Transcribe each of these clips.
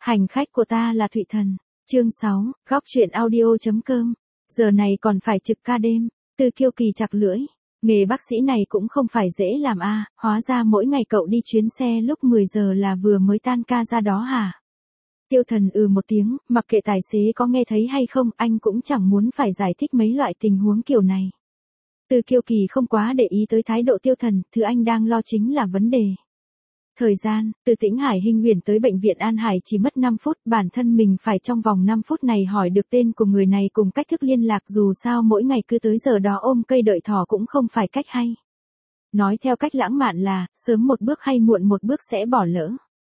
Hành khách của ta là Thụy Thần. Chương 6, góc truyện audio.com. Giờ này còn phải trực ca đêm. Tư Kiêu Kỳ chặt lưỡi. Nghề bác sĩ này cũng không phải dễ làm a, hóa ra mỗi ngày cậu đi chuyến xe lúc 10 giờ là vừa mới tan ca ra đó hả? Tiêu Thần một tiếng, mặc kệ tài xế có nghe thấy hay không, anh cũng chẳng muốn phải giải thích mấy loại tình huống kiểu này. Tư Kiêu Kỳ không quá để ý tới thái độ Tiêu Thần, thứ anh đang lo chính là vấn đề. Thời gian, từ Tĩnh Hải Hinh Huyền tới bệnh viện An Hải chỉ mất 5 phút, bản thân mình phải trong vòng 5 phút này hỏi được tên của người này cùng cách thức liên lạc, dù sao mỗi ngày cứ tới giờ đó ôm cây đợi thỏ cũng không phải cách hay. Nói theo cách lãng mạn là, sớm một bước hay muộn một bước sẽ bỏ lỡ.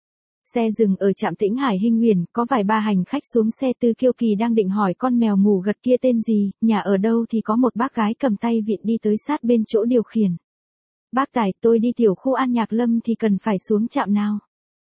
Xe dừng ở trạm Tĩnh Hải Hinh Huyền, có vài ba hành khách xuống xe. Tư Kiêu Kỳ đang định hỏi con mèo ngủ gật kia tên gì, nhà ở đâu thì có một bác gái cầm tay vịn đi tới sát bên chỗ điều khiển. Bác Tài, tôi đi tiểu khu An Nhạc Lâm thì cần phải xuống trạm nào?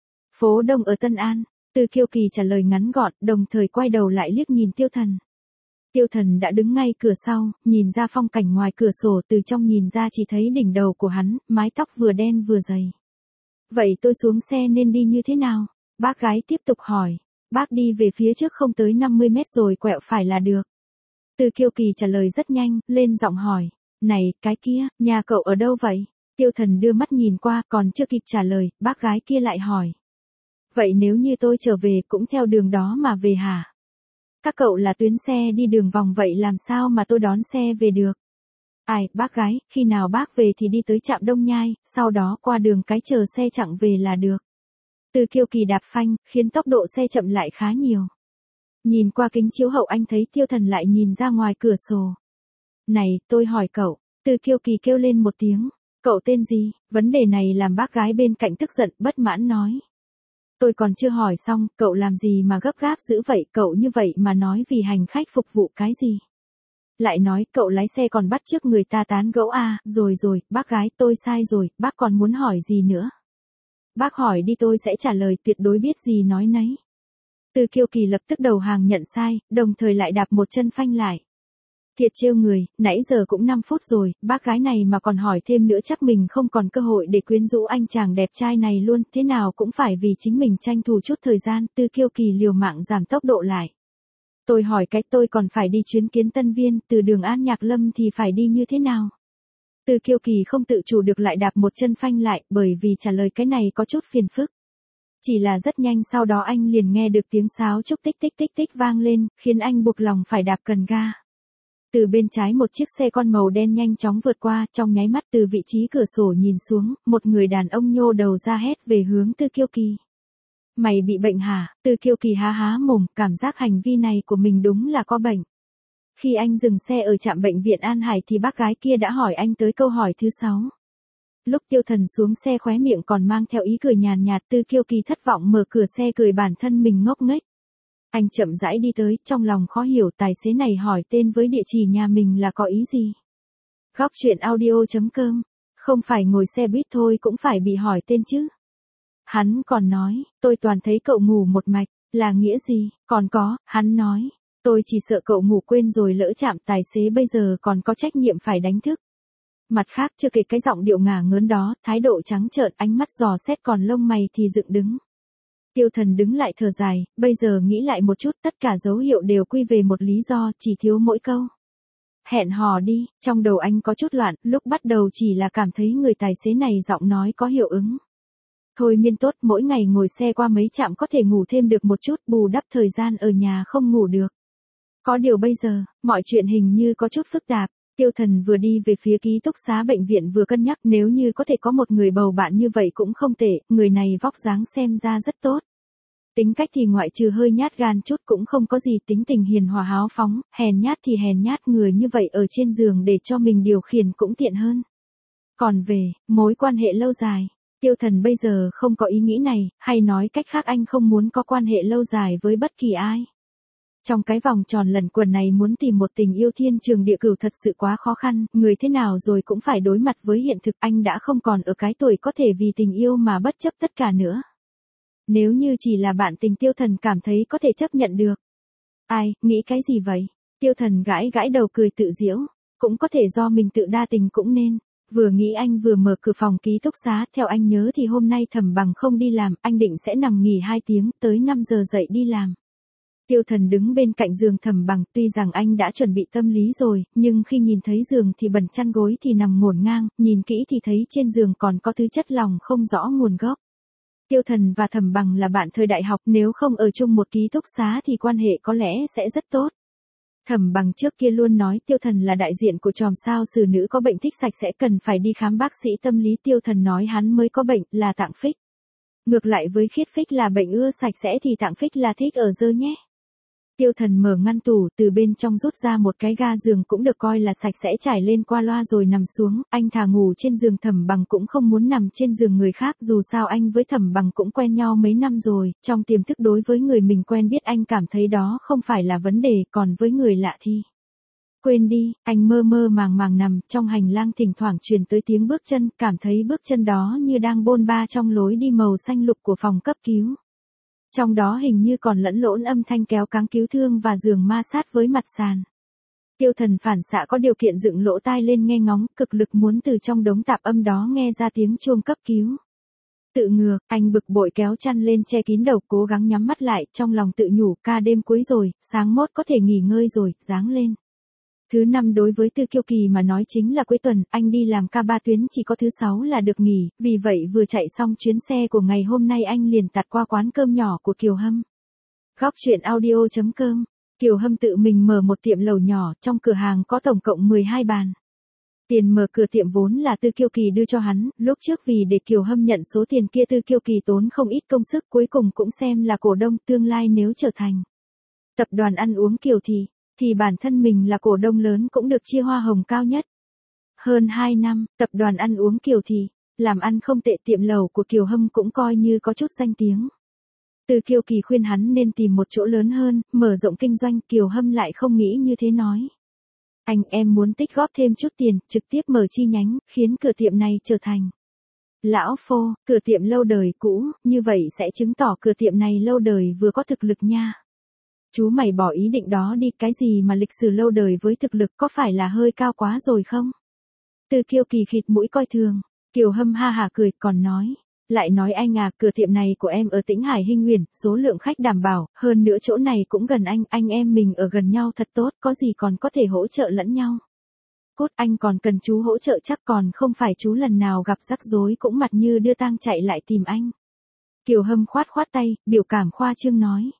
Phố Đông ở Tân An. Tư Kiêu Kỳ trả lời ngắn gọn, đồng thời quay đầu lại liếc nhìn Tiêu Thần. Tiêu Thần đã đứng ngay cửa sau, nhìn ra phong cảnh ngoài cửa sổ, từ trong nhìn ra chỉ thấy đỉnh đầu của hắn, mái tóc vừa đen vừa dày. Vậy tôi xuống xe nên đi như thế nào? Bác gái tiếp tục hỏi. Bác đi về phía trước không tới 50 mét rồi quẹo phải là được. Tư Kiêu Kỳ trả lời rất nhanh, lên giọng hỏi. Này, cái kia, nhà cậu ở đâu vậy? Tiêu Thần đưa mắt nhìn qua, còn chưa kịp trả lời, bác gái kia lại hỏi. Vậy nếu như tôi trở về cũng theo đường đó mà về hả? Các cậu là tuyến xe đi đường vòng vậy làm sao mà tôi đón xe về được? Ai, bác gái, khi nào bác về thì đi tới trạm Đông Nhai, sau đó qua đường cái chờ xe chặng về là được. Tư Kiêu Kỳ đạp phanh, khiến tốc độ xe chậm lại khá nhiều. Nhìn qua kính chiếu hậu anh thấy Tiêu Thần lại nhìn ra ngoài cửa sổ. Này, tôi hỏi cậu. Tư Kiêu Kỳ kêu lên một tiếng. Cậu tên gì? Vấn đề này làm bác gái bên cạnh tức giận, bất mãn nói. Tôi còn chưa hỏi xong, cậu làm gì mà gấp gáp dữ vậy, cậu như vậy mà nói vì hành khách phục vụ cái gì? Lại nói, cậu lái xe còn bắt chước người ta tán gẫu à, rồi, bác gái, tôi sai rồi, bác còn muốn hỏi gì nữa? Bác hỏi đi tôi sẽ trả lời, tuyệt đối biết gì nói nấy. Tư Kiêu Kỳ lập tức đầu hàng nhận sai, đồng thời lại đạp một chân phanh lại. Thiệt trêu người, nãy giờ cũng 5 phút rồi, bác gái này mà còn hỏi thêm nữa chắc mình không còn cơ hội để quyến rũ anh chàng đẹp trai này luôn, thế nào cũng phải vì chính mình tranh thủ chút thời gian. Tư Kiêu Kỳ liều mạng giảm tốc độ lại. Tôi hỏi cái, tôi còn phải đi chuyến Kiến Tân Viên, từ đường An Nhạc Lâm thì phải đi như thế nào? Tư Kiêu Kỳ không tự chủ được lại đạp một chân phanh lại, bởi vì trả lời cái này có chút phiền phức. Chỉ là rất nhanh sau đó anh liền nghe được tiếng sáo trúc tích tích tích tích vang lên, khiến anh buộc lòng phải đạp cần ga. Từ bên trái một chiếc xe con màu đen nhanh chóng vượt qua, trong nháy mắt từ vị trí cửa sổ nhìn xuống, một người đàn ông nhô đầu ra hét về hướng Tư Kiêu Kỳ. Mày bị bệnh hả? Tư Kiêu Kỳ há há mồm, cảm giác hành vi này của mình đúng là có bệnh. Khi anh dừng xe ở trạm bệnh viện An Hải thì bác gái kia đã hỏi anh tới câu hỏi thứ 6. Lúc Tiêu Thần xuống xe khóe miệng còn mang theo ý cười nhàn nhạt, Tư Kiêu Kỳ thất vọng mở cửa xe cười bản thân mình ngốc nghếch. Anh chậm rãi đi tới, trong lòng khó hiểu tài xế này hỏi tên với địa chỉ nhà mình là có ý gì. Góc truyện audio.com, không phải ngồi xe buýt thôi cũng phải bị hỏi tên chứ. Hắn còn nói, tôi toàn thấy cậu ngủ một mạch, là nghĩa gì? Còn có, hắn nói, tôi chỉ sợ cậu ngủ quên rồi lỡ chạm, tài xế bây giờ còn có trách nhiệm phải đánh thức. Mặt khác chưa kể cái giọng điệu ngả ngớn đó, thái độ trắng trợn, ánh mắt dò xét còn lông mày thì dựng đứng. Tiêu Thần đứng lại thở dài, bây giờ nghĩ lại một chút tất cả dấu hiệu đều quy về một lý do, chỉ thiếu mỗi câu. Hẹn hò đi, trong đầu anh có chút loạn, lúc bắt đầu chỉ là cảm thấy người tài xế này giọng nói có hiệu ứng. Thôi miên tốt, mỗi ngày ngồi xe qua mấy trạm có thể ngủ thêm được một chút, bù đắp thời gian ở nhà không ngủ được. Có điều bây giờ, mọi chuyện hình như có chút phức tạp. Tiêu Thần vừa đi về phía ký túc xá bệnh viện vừa cân nhắc nếu như có thể có một người bầu bạn như vậy cũng không tệ, người này vóc dáng xem ra rất tốt. Tính cách thì ngoại trừ hơi nhát gan chút cũng không có gì, tính tình hiền hòa háo phóng, hèn nhát thì hèn nhát, người như vậy ở trên giường để cho mình điều khiển cũng tiện hơn. Còn về, mối quan hệ lâu dài, Tiêu Thần bây giờ không có ý nghĩ này, hay nói cách khác anh không muốn có quan hệ lâu dài với bất kỳ ai. Trong cái vòng tròn lẩn quẩn này muốn tìm một tình yêu thiên trường địa cửu thật sự quá khó khăn, người thế nào rồi cũng phải đối mặt với hiện thực, anh đã không còn ở cái tuổi có thể vì tình yêu mà bất chấp tất cả nữa. Nếu như chỉ là bạn tình Tiêu Thần cảm thấy có thể chấp nhận được. Ai, nghĩ cái gì vậy? Tiêu Thần gãi gãi đầu cười tự giễu, cũng có thể do mình tự đa tình cũng nên. Vừa nghĩ anh vừa mở cửa phòng ký túc xá, theo anh nhớ thì hôm nay Thẩm Bằng không đi làm, anh định sẽ nằm nghỉ 2 tiếng, tới 5 giờ dậy đi làm. Tiêu Thần đứng bên cạnh giường Thẩm Bằng, tuy rằng anh đã chuẩn bị tâm lý rồi, nhưng khi nhìn thấy giường thì bẩn chăn gối thì nằm ngổn ngang, nhìn kỹ thì thấy trên giường còn có thứ chất lỏng không rõ nguồn gốc. Tiêu Thần và Thẩm Bằng là bạn thời đại học, nếu không ở chung một ký túc xá thì quan hệ có lẽ sẽ rất tốt. Thẩm Bằng trước kia luôn nói Tiêu Thần là đại diện của chòm sao xử nữ có bệnh thích sạch sẽ, cần phải đi khám bác sĩ tâm lý. Tiêu Thần nói hắn mới có bệnh, là tạng phích. Ngược lại với Khiết Phích là bệnh ưa sạch sẽ thì tạng phích là thích ở dơ nhé. Tiêu Thần mở ngăn tủ, từ bên trong rút ra một cái ga giường cũng được coi là sạch sẽ, trải lên qua loa rồi nằm xuống, anh thà ngủ trên giường. Thẩm Bằng cũng không muốn nằm trên giường người khác, dù sao anh với Thẩm Bằng cũng quen nhau mấy năm rồi, trong tiềm thức đối với người mình quen biết anh cảm thấy đó không phải là vấn đề, còn với người lạ thì... Quên đi, anh mơ mơ màng màng nằm, trong hành lang thỉnh thoảng truyền tới tiếng bước chân, cảm thấy bước chân đó như đang bôn ba trong lối đi màu xanh lục của phòng cấp cứu. Trong đó hình như còn lẫn lộn âm thanh kéo cáng cứu thương và giường ma sát với mặt sàn. Tiêu Thần phản xạ có điều kiện dựng lỗ tai lên nghe ngóng, cực lực muốn từ trong đống tạp âm đó nghe ra tiếng chuông cấp cứu. Tự ngược, anh bực bội kéo chăn lên che kín đầu, cố gắng nhắm mắt lại, trong lòng tự nhủ, ca đêm cuối rồi, sáng mốt có thể nghỉ ngơi rồi, ráng lên. Thứ năm đối với Tư Kiêu Kỳ mà nói chính là cuối tuần, anh đi làm ca 3 tuyến chỉ có thứ 6 là được nghỉ, vì vậy vừa chạy xong chuyến xe của ngày hôm nay anh liền tạt qua quán cơm nhỏ của Kiều Hâm. Góc truyện audio.com. Kiều Hâm tự mình mở một tiệm lẩu nhỏ, trong cửa hàng có tổng cộng 12 bàn. Tiền mở cửa tiệm vốn là Tư Kiêu Kỳ đưa cho hắn, lúc trước vì để Kiều Hâm nhận số tiền kia Tư Kiêu Kỳ tốn không ít công sức, cuối cùng cũng xem là cổ đông tương lai nếu trở thành tập đoàn ăn uống Kiều thì bản thân mình là cổ đông lớn cũng được chia hoa hồng cao nhất. Hơn 2 năm, tập đoàn ăn uống Kiều làm ăn không tệ, tiệm lẩu của Kiều Hâm cũng coi như có chút danh tiếng. Từ Kiêu Kỳ khuyên hắn nên tìm một chỗ lớn hơn, mở rộng kinh doanh, Kiều Hâm lại không nghĩ như thế nói. Em muốn tích góp thêm chút tiền, trực tiếp mở chi nhánh, khiến cửa tiệm này trở thành lão phô, cửa tiệm lâu đời cũ, như vậy sẽ chứng tỏ cửa tiệm này lâu đời vừa có thực lực nha. Chú mày bỏ ý định đó đi, cái gì mà lịch sử lâu đời với thực lực, có phải là hơi cao quá rồi không? Từ Kiêu Kỳ khịt mũi coi thường, Kiều Hâm ha hả cười, còn nói. Lại nói anh à, cửa tiệm này của em ở Tĩnh Hải Hinh Nguyền, số lượng khách đảm bảo, hơn nữa chỗ này cũng gần anh em mình ở gần nhau thật tốt, có gì còn có thể hỗ trợ lẫn nhau. Cốt, anh còn cần chú hỗ trợ chắc, còn không phải chú lần nào gặp rắc rối cũng mặt như đưa tang chạy lại tìm anh. Kiều Hâm khoát khoát tay, biểu cảm khoa trương nói.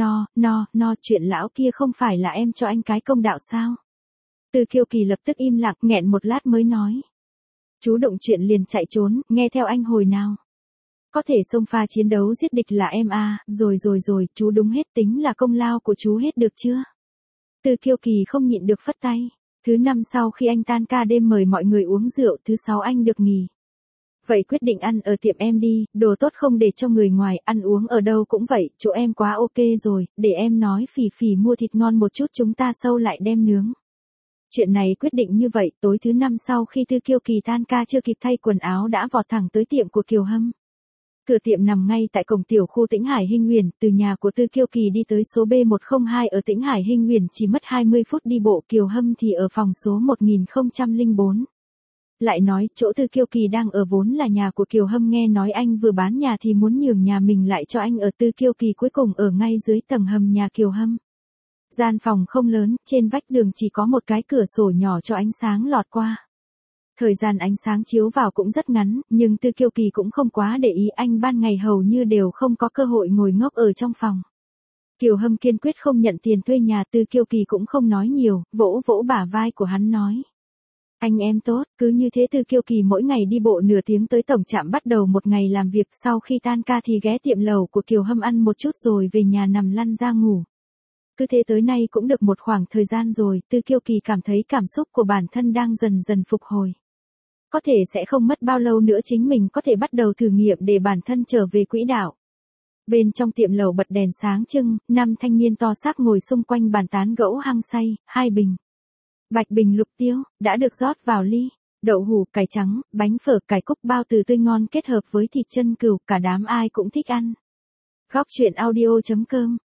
No, chuyện lão kia không phải là em cho anh cái công đạo sao? Từ Kiêu Kỳ lập tức im lặng, nghẹn một lát mới nói. Chú động chuyện liền chạy trốn, nghe theo anh hồi nào. Có thể xông pha chiến đấu giết địch là em à, rồi, chú đúng hết, tính là công lao của chú hết được chưa? Từ Kiêu Kỳ không nhịn được phất tay. Thứ năm sau khi anh tan ca đêm mời mọi người uống rượu, thứ 6 anh được nghỉ. Vậy quyết định ăn ở tiệm em đi, đồ tốt không để cho người ngoài, ăn uống ở đâu cũng vậy, chỗ em quá ok rồi, để em nói Phỉ Phỉ mua thịt ngon một chút, chúng ta sâu lại đem nướng. Chuyện này quyết định như vậy, tối thứ năm sau khi Tư Kiêu Kỳ tan ca chưa kịp thay quần áo đã vọt thẳng tới tiệm của Kiều Hâm. Cửa tiệm nằm ngay tại cổng tiểu khu Tĩnh Hải Hinh Nguyền, từ nhà của Tư Kiêu Kỳ đi tới số B102 ở Tĩnh Hải Hinh Nguyền chỉ mất 20 phút đi bộ, Kiều Hâm thì ở phòng số 1004. Lại nói, chỗ Tư Kiêu Kỳ đang ở vốn là nhà của Kiều Hâm, nghe nói anh vừa bán nhà thì muốn nhường nhà mình lại cho anh ở. Tư Kiêu Kỳ cuối cùng ở ngay dưới tầng hầm nhà Kiều Hâm. Gian phòng không lớn, trên vách đường chỉ có một cái cửa sổ nhỏ cho ánh sáng lọt qua. Thời gian ánh sáng chiếu vào cũng rất ngắn, nhưng Tư Kiêu Kỳ cũng không quá để ý, anh ban ngày hầu như đều không có cơ hội ngồi ngốc ở trong phòng. Kiều Hâm kiên quyết không nhận tiền thuê nhà, Tư Kiêu Kỳ cũng không nói nhiều, vỗ vỗ bả vai của hắn nói. Anh em tốt, cứ như thế. Tư Kiêu Kỳ mỗi ngày đi bộ nửa tiếng tới tổng trạm bắt đầu một ngày làm việc, sau khi tan ca thì ghé tiệm lẩu của Kiều Hâm ăn một chút rồi về nhà nằm lăn ra ngủ. Cứ thế tới nay cũng được một khoảng thời gian rồi, Tư Kiêu Kỳ cảm thấy cảm xúc của bản thân đang dần dần phục hồi. Có thể sẽ không mất bao lâu nữa chính mình có thể bắt đầu thử nghiệm để bản thân trở về quỹ đạo. Bên trong tiệm lẩu bật đèn sáng trưng, 5 thanh niên to xác ngồi xung quanh bàn tán gẫu hăng say, 2 bình bạch bình lục tiêu đã được rót vào ly, đậu hũ, cải trắng, bánh phở, cải cúc, bao từ tươi ngon kết hợp với thịt chân cừu, cả đám ai cũng thích ăn. Góc truyện audio.com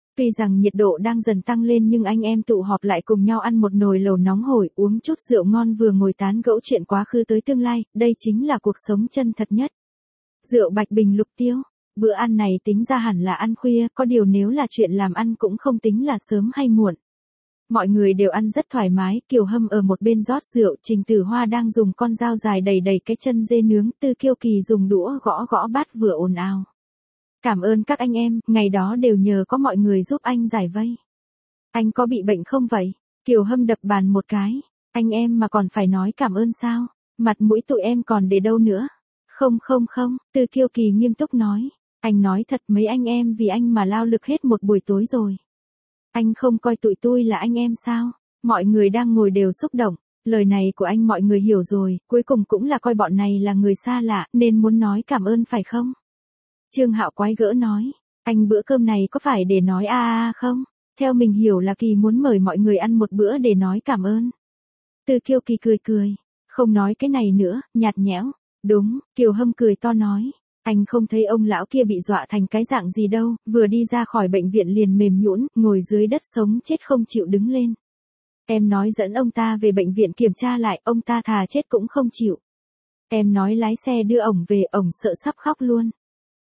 Tuy rằng nhiệt độ đang dần tăng lên nhưng anh em tụ họp lại cùng nhau ăn một nồi lẩu nóng hổi, uống chút rượu ngon vừa ngồi tán gẫu chuyện quá khứ tới tương lai, đây chính là cuộc sống chân thật nhất. Rượu Bạch Bình lục tiêu, bữa ăn này tính ra hẳn là ăn khuya, có điều nếu là chuyện làm ăn cũng không tính là sớm hay muộn. Mọi người đều ăn rất thoải mái, Kiều Hâm ở một bên rót rượu, Trình Tử Hoa đang dùng con dao dài đẩy đẩy cái chân dê nướng, Tư Kiêu Kỳ dùng đũa gõ gõ bát vừa ồn ào. Cảm ơn các anh em, ngày đó đều nhờ có mọi người giúp anh giải vây. Anh có bị bệnh không vậy? Kiều Hâm đập bàn một cái. Anh em mà còn phải nói cảm ơn sao? Mặt mũi tụi em còn để đâu nữa? Không, Tư Kiêu Kỳ nghiêm túc nói. Anh nói thật mấy anh em vì anh mà lao lực hết một buổi tối rồi. Anh không coi tụi tôi là anh em sao? Mọi người đang ngồi đều xúc động. Lời này của anh mọi người hiểu rồi, cuối cùng cũng là coi bọn này là người xa lạ, nên muốn nói cảm ơn phải không? Trương Hạo quái gỡ nói, anh bữa cơm này có phải để nói không? Theo mình hiểu là Kỳ muốn mời mọi người ăn một bữa để nói cảm ơn. Tư Kiêu Kỳ cười, không nói cái này nữa, nhạt nhẽo. Đúng, Kiều Hâm cười to nói, anh không thấy ông lão kia bị dọa thành cái dạng gì đâu, vừa đi ra khỏi bệnh viện liền mềm nhũn, ngồi dưới đất sống chết không chịu đứng lên. Em nói dẫn ông ta về bệnh viện kiểm tra lại, ông ta thà chết cũng không chịu. Em nói lái xe đưa ổng về, ổng sợ sắp khóc luôn.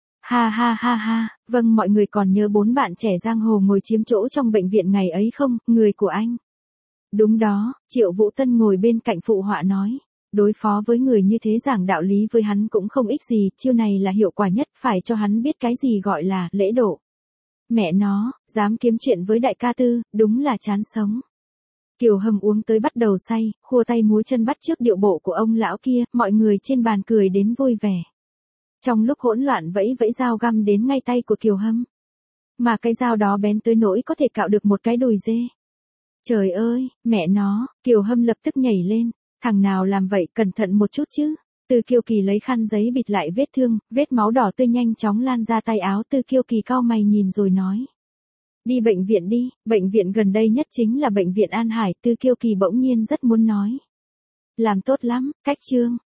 Ha, vâng, mọi người còn nhớ 4 bạn trẻ giang hồ ngồi chiếm chỗ trong bệnh viện ngày ấy không, người của anh. Đúng đó, Triệu Vũ Tân ngồi bên cạnh phụ họa nói. Đối phó với người như thế giảng đạo lý với hắn cũng không ích gì, chiêu này là hiệu quả nhất, phải cho hắn biết cái gì gọi là lễ độ. Mẹ nó, dám kiếm chuyện với đại ca Tư, đúng là chán sống. Kiều Hâm uống tới bắt đầu say, khua tay múa chân bắt chước điệu bộ của ông lão kia, mọi người trên bàn cười đến vui vẻ. Trong lúc hỗn loạn vẫy dao găm đến ngay tay của Kiều Hâm. Mà cái dao đó bén tới nỗi có thể cạo được một cái đùi dê. Trời ơi, mẹ nó, Kiều Hâm lập tức nhảy lên. Thằng nào làm vậy, cẩn thận một chút chứ. Tư Kiêu Kỳ lấy khăn giấy bịt lại vết thương, vết máu đỏ tươi nhanh chóng lan ra tay áo. Tư Kiêu Kỳ cau mày nhìn rồi nói. Đi bệnh viện đi, bệnh viện gần đây nhất chính là bệnh viện An Hải. Tư Kiêu Kỳ bỗng nhiên rất muốn nói. Làm tốt lắm, cách Trương.